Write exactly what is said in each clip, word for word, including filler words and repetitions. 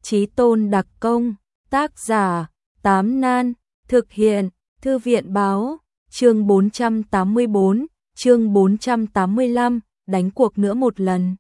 Chí tôn đặc công, tác giả, Tám Nan, thực hiện, Thư viện báo, chương bốn trăm tám mươi bốn, chương bốn trăm tám mươi lăm, đánh cuộc nữa một lần.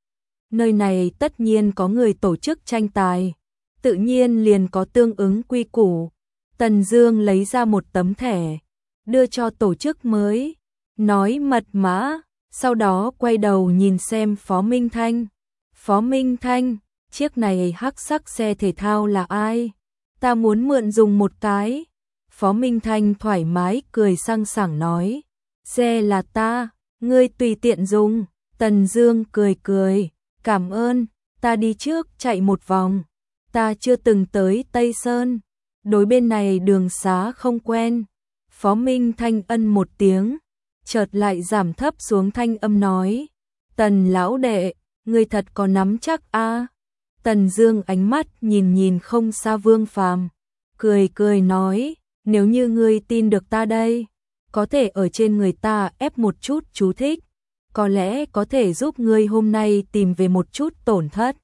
Nơi này tất nhiên có người tổ chức tranh tài, tự nhiên liền có tương ứng quy củ. Tần Dương lấy ra một tấm thẻ, đưa cho tổ chức mới, nói mật mã, sau đó quay đầu nhìn xem Phó Minh Thanh. Phó Minh Thanh, chiếc này hắc sắc xe thể thao là ai? Ta muốn mượn dùng một cái. Phó Minh Thanh thoải mái cười sang sảng nói, xe là ta, ngươi tùy tiện dùng. Tần Dương cười cười, cảm ơn, ta đi trước chạy một vòng. Ta chưa từng tới Tây Sơn, đối bên này đường xá không quen. Phó Minh Thanh ân một tiếng, chợt lại giảm thấp xuống thanh âm nói, Tần lão đệ, ngươi thật có nắm chắc a? À? Tần Dương ánh mắt nhìn nhìn không xa Vương Phàm, cười cười nói, nếu như ngươi tin được ta đây, có thể ở trên người ta ép một chút chú thích, có lẽ có thể giúp ngươi hôm nay tìm về một chút tổn thất.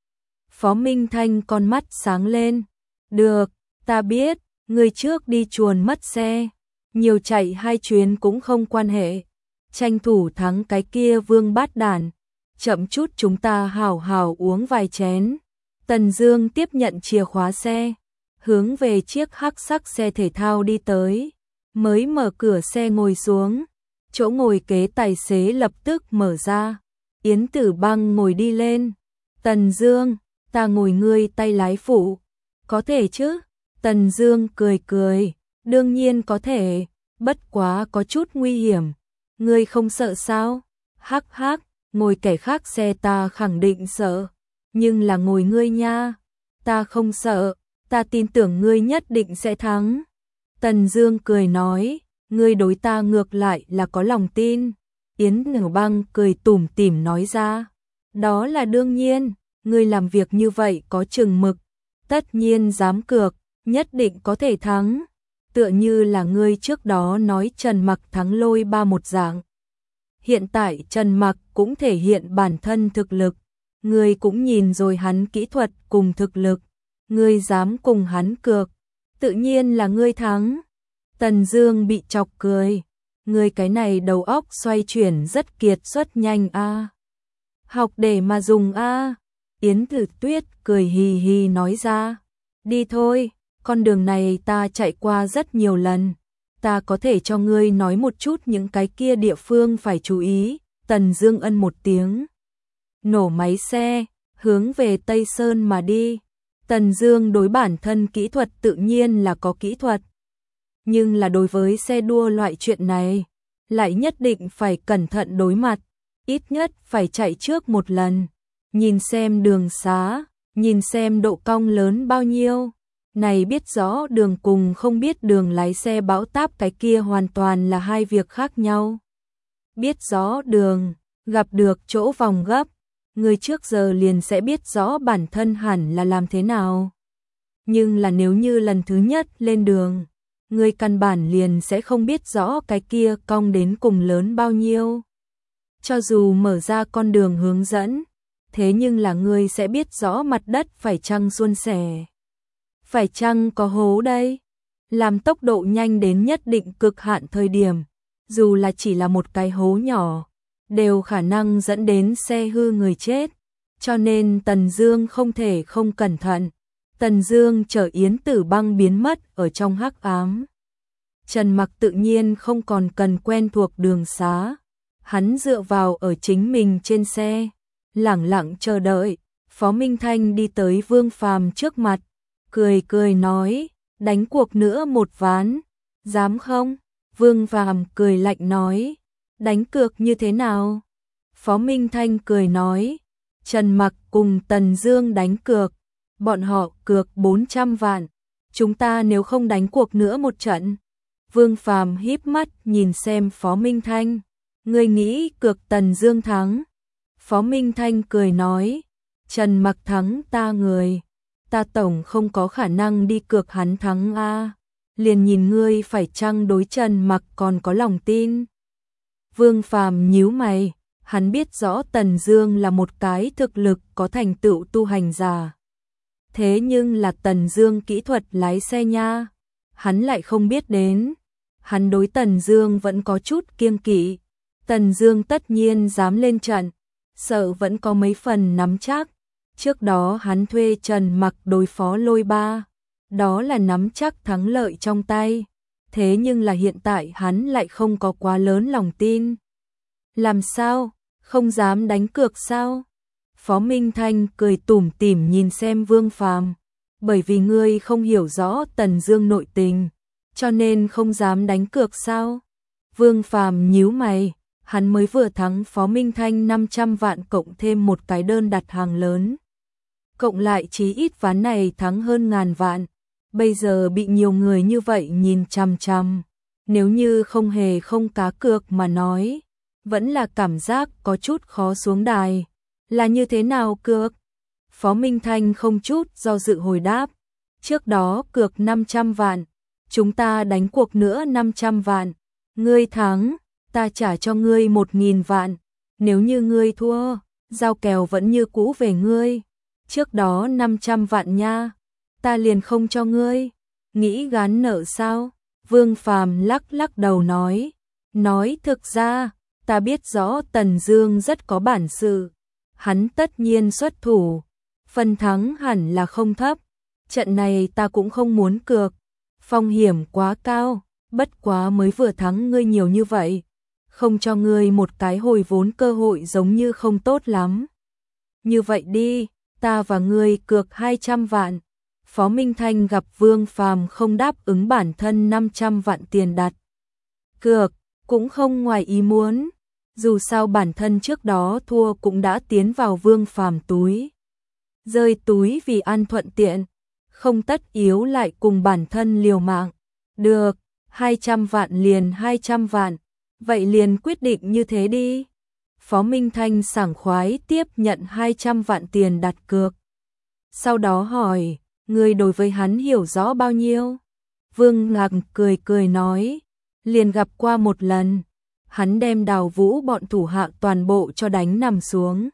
Phó Minh Thanh con mắt sáng lên, được, ta biết, ngươi trước đi chuồn mất xe, nhiều chạy hai chuyến cũng không quan hệ, tranh thủ thắng cái kia Vương bát đản, chậm chút chúng ta hảo hảo uống vài chén. Tần Dương tiếp nhận chìa khóa xe, hướng về chiếc hắc sắc xe thể thao đi tới, mới mở cửa xe ngồi xuống, chỗ ngồi kế tài xế lập tức mở ra, Yến Tử Băng ngồi đi lên. Tần Dương, ta ngồi ngươi tay lái phụ, có thể chứ? Tần Dương cười cười, đương nhiên có thể, bất quá có chút nguy hiểm, ngươi không sợ sao? Hắc hắc, ngồi kẻ khác xe ta khẳng định sợ, nhưng là ngồi ngươi nha, ta không sợ, ta tin tưởng ngươi nhất định sẽ thắng. Tần Dương cười nói, ngươi đối ta ngược lại là có lòng tin. Yến Tử Băng cười tủm tỉm nói ra, đó là đương nhiên, ngươi làm việc như vậy có chừng mực, tất nhiên dám cược, nhất định có thể thắng, tựa như là ngươi trước đó nói Trần Mặc thắng Lôi Ba một dạng. Hiện tại Trần Mặc cũng thể hiện bản thân thực lực, ngươi cũng nhìn rồi hắn kỹ thuật cùng thực lực, ngươi dám cùng hắn cược, tự nhiên là ngươi thắng. Tần Dương bị chọc cười, ngươi cái này đầu óc xoay chuyển rất kiệt xuất nhanh a. À. Học để mà dùng a. À. Yến Tử Tuyết cười hì hì nói ra, đi thôi, con đường này ta chạy qua rất nhiều lần, ta có thể cho ngươi nói một chút những cái kia địa phương phải chú ý. Tần Dương ân một tiếng, nổ máy xe, hướng về Tây Sơn mà đi. Tần Dương đối bản thân kỹ thuật tự nhiên là có kỹ thuật, nhưng là đối với xe đua loại chuyện này, lại nhất định phải cẩn thận đối mặt, ít nhất phải chạy trước một lần, nhìn xem đường xá, nhìn xem độ cong lớn bao nhiêu. Này biết rõ đường cùng không biết đường lái xe bão táp cái kia hoàn toàn là hai việc khác nhau. Biết rõ đường, gặp được chỗ vòng gấp, người trước giờ liền sẽ biết rõ bản thân hẳn là làm thế nào. Nhưng là nếu như lần thứ nhất lên đường, người căn bản liền sẽ không biết rõ cái kia cong đến cùng lớn bao nhiêu. Cho dù mở ra con đường hướng dẫn, thế nhưng là người sẽ biết rõ mặt đất phải chăng suôn sẻ, phải chăng có hố đây. Làm tốc độ nhanh đến nhất định cực hạn thời điểm, dù là chỉ là một cái hố nhỏ, đều khả năng dẫn đến xe hư người chết. Cho nên Tần Dương không thể không cẩn thận. Tần Dương chở Yến Tử Băng biến mất ở trong hắc ám. Trần Mặc tự nhiên không còn cần quen thuộc đường xá, hắn dựa vào ở chính mình trên xe, lẳng lặng chờ đợi. Phó Minh Thanh đi tới Vương Phàm trước mặt, cười cười nói, đánh cuộc nữa một ván, dám không? Vương Phàm cười lạnh nói, đánh cược như thế nào? Phó Minh Thanh cười nói, Trần Mặc cùng Tần Dương đánh cược, bọn họ cược bốn trăm vạn, chúng ta nếu không đánh cuộc nữa một trận. Vương Phàm híp mắt nhìn xem Phó Minh Thanh, ngươi nghĩ cược Tần Dương thắng? Phó Minh Thanh cười nói, Trần Mặc thắng ta người, ta tổng không có khả năng đi cược hắn thắng a, liền nhìn ngươi phải chăng đối Trần Mặc còn có lòng tin. Vương Phàm nhíu mày, hắn biết rõ Tần Dương là một cái thực lực có thành tựu tu hành giả. Thế nhưng là Tần Dương kỹ thuật lái xe nha, hắn lại không biết đến. Hắn đối Tần Dương vẫn có chút kiêng kỵ. Tần Dương tất nhiên dám lên trận, sợ vẫn có mấy phần nắm chắc. Trước đó hắn thuê Trần Mặc đối phó Lôi Ba, đó là nắm chắc thắng lợi trong tay. Thế nhưng là hiện tại hắn lại không có quá lớn lòng tin. Làm sao? Không dám đánh cược sao? Phó Minh Thanh cười tủm tỉm nhìn xem Vương Phàm, bởi vì ngươi không hiểu rõ Tần Dương nội tình, cho nên không dám đánh cược sao? Vương Phàm nhíu mày, hắn mới vừa thắng Phó Minh Thanh năm trăm vạn cộng thêm một cái đơn đặt hàng lớn. Cộng lại chí ít ván này thắng hơn ngàn vạn, bây giờ bị nhiều người như vậy nhìn chằm chằm, nếu như không hề không cá cược mà nói, vẫn là cảm giác có chút khó xuống đài. Là như thế nào cược? Phó Minh Thanh không chút do dự hồi đáp, trước đó cược năm trăm vạn, chúng ta đánh cuộc nữa năm trăm vạn, ngươi thắng, ta trả cho ngươi một nghìn vạn, nếu như ngươi thua, giao kèo vẫn như cũ về ngươi. Trước đó năm trăm vạn nha, ta liền không cho ngươi. Nghĩ gán nợ sao? Vương Phàm lắc lắc đầu nói, nói thực ra, ta biết rõ Tần Dương rất có bản sự, hắn tất nhiên xuất thủ, phần thắng hẳn là không thấp. Trận này ta cũng không muốn cược, phong hiểm quá cao, bất quá mới vừa thắng ngươi nhiều như vậy, không cho ngươi một cái hồi vốn cơ hội giống như không tốt lắm. Như vậy đi, ta và ngươi cược hai trăm vạn. Phó Minh Thanh gặp Vương Phàm không đáp ứng bản thân năm trăm vạn tiền đặt cược, cũng không ngoài ý muốn. Dù sao bản thân trước đó thua cũng đã tiến vào Vương Phàm túi. Rơi túi vì ăn thuận tiện, không tất yếu lại cùng bản thân liều mạng. Được, hai trăm vạn liền hai trăm vạn, vậy liền quyết định như thế đi. Phó Minh Thanh sảng khoái tiếp nhận hai trăm vạn tiền đặt cược. Sau đó hỏi, người đối với hắn hiểu rõ bao nhiêu? Vương Ngạc cười cười nói, liền gặp qua một lần. Hắn đem Đào Vũ bọn thủ hạ toàn bộ cho đánh nằm xuống.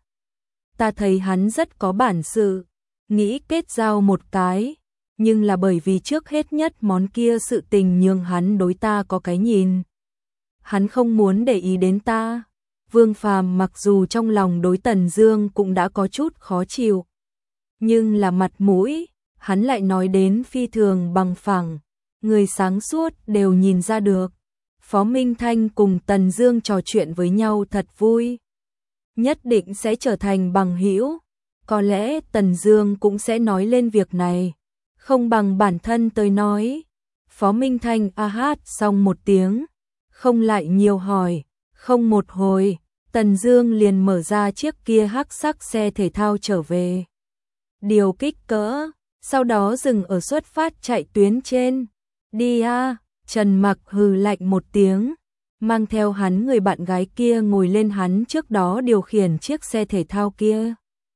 Ta thấy hắn rất có bản sự, nghĩ kết giao một cái, nhưng là bởi vì trước hết nhất món kia sự tình nhường hắn đối ta có cái nhìn. Hắn không muốn để ý đến ta. Vương Phàm mặc dù trong lòng đối Tần Dương cũng đã có chút khó chịu, nhưng là mặt mũi, hắn lại nói đến phi thường bằng phẳng, người sáng suốt đều nhìn ra được. Phó Minh Thanh cùng Tần Dương trò chuyện với nhau thật vui, nhất định sẽ trở thành bằng hữu. Có lẽ Tần Dương cũng sẽ nói lên việc này, không bằng bản thân tới nói. Phó Minh Thanh a hát xong một tiếng, không lại nhiều hỏi, không một hồi, Tần Dương liền mở ra chiếc kia hắc sắc xe thể thao trở về. Điều kích cỡ, sau đó dừng ở xuất phát chạy tuyến trên. Đi a, Trần Mặc hừ lạnh một tiếng, mang theo hắn người bạn gái kia ngồi lên hắn trước đó điều khiển chiếc xe thể thao kia.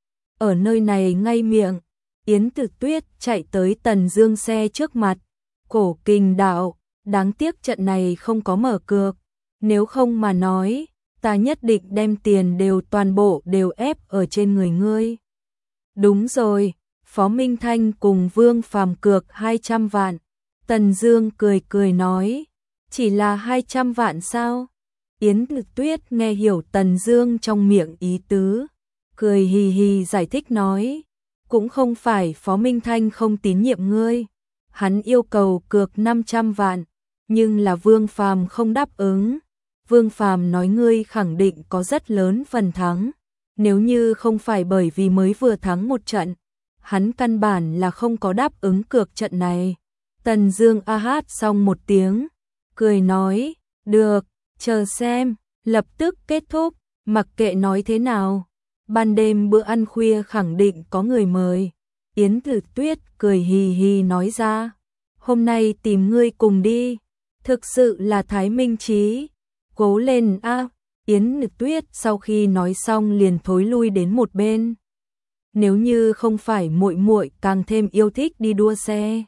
Ở nơi này ngay miệng, Yến Tử Tuyết chạy tới Tần Dương xe trước mặt. Cổ Kình đạo, đáng tiếc trận này không có mở cược, nếu không mà nói, ta nhất định đem tiền đều toàn bộ đều ép ở trên người ngươi. Đúng rồi, Phó Minh Thanh cùng Vương Phàm cược hai trăm vạn. Tần Dương cười cười nói, chỉ là hai trăm vạn sao? Yến Tử Tuyết nghe hiểu Tần Dương trong miệng ý tứ, cười hì hì giải thích nói, cũng không phải Phó Minh Thanh không tín nhiệm ngươi, hắn yêu cầu cược năm trăm vạn, nhưng là Vương Phàm không đáp ứng. Vương Phàm nói ngươi khẳng định có rất lớn phần thắng, nếu như không phải bởi vì mới vừa thắng một trận, hắn căn bản là không có đáp ứng cược trận này. Tần Dương a hát xong một tiếng, cười nói, được, chờ xem, lập tức kết thúc, mặc kệ nói thế nào, ban đêm bữa ăn khuya khẳng định có người mời. Yến Tử Tuyết cười hì hì nói ra, hôm nay tìm ngươi cùng đi, thực sự là Thái Minh Chí, cố lên a. Yến Tử Tuyết sau khi nói xong liền thối lui đến một bên. Nếu như không phải muội muội càng thêm yêu thích đi đua xe,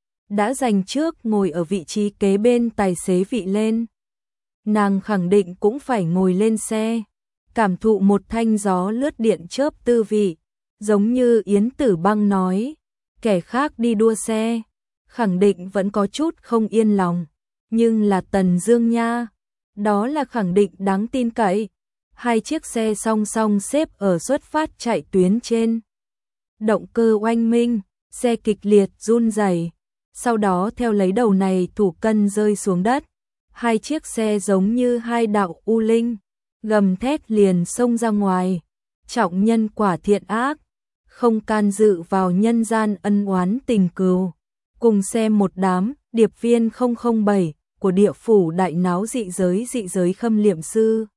đã dành trước ngồi ở vị trí kế bên tài xế vị lên, nàng khẳng định cũng phải ngồi lên xe, cảm thụ một thanh gió lướt điện chớp tư vị, giống như Yến Tử Băng nói, kẻ khác đi đua xe, khẳng định vẫn có chút không yên lòng, nhưng là Tần Dương nha, đó là khẳng định đáng tin cậy. Hai chiếc xe song song xếp ở xuất phát chạy tuyến trên. Động cơ oanh minh, xe kịch liệt run rẩy, sau đó theo lấy đầu này thủ cân rơi xuống đất. Hai chiếc xe giống như hai đạo u linh, gầm thét liền xông ra ngoài. Trọng nhân quả thiện ác, không can dự vào nhân gian ân oán tình cừu. Cùng xem một đám điệp viên không không bảy của địa phủ đại náo dị giới dị giới Khâm Liệm Sư.